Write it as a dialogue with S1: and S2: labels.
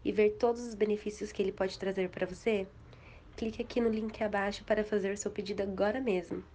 S1: e ver todos os benefícios que ele pode trazer para você? Clique aqui no link abaixo para fazer seu pedido agora mesmo.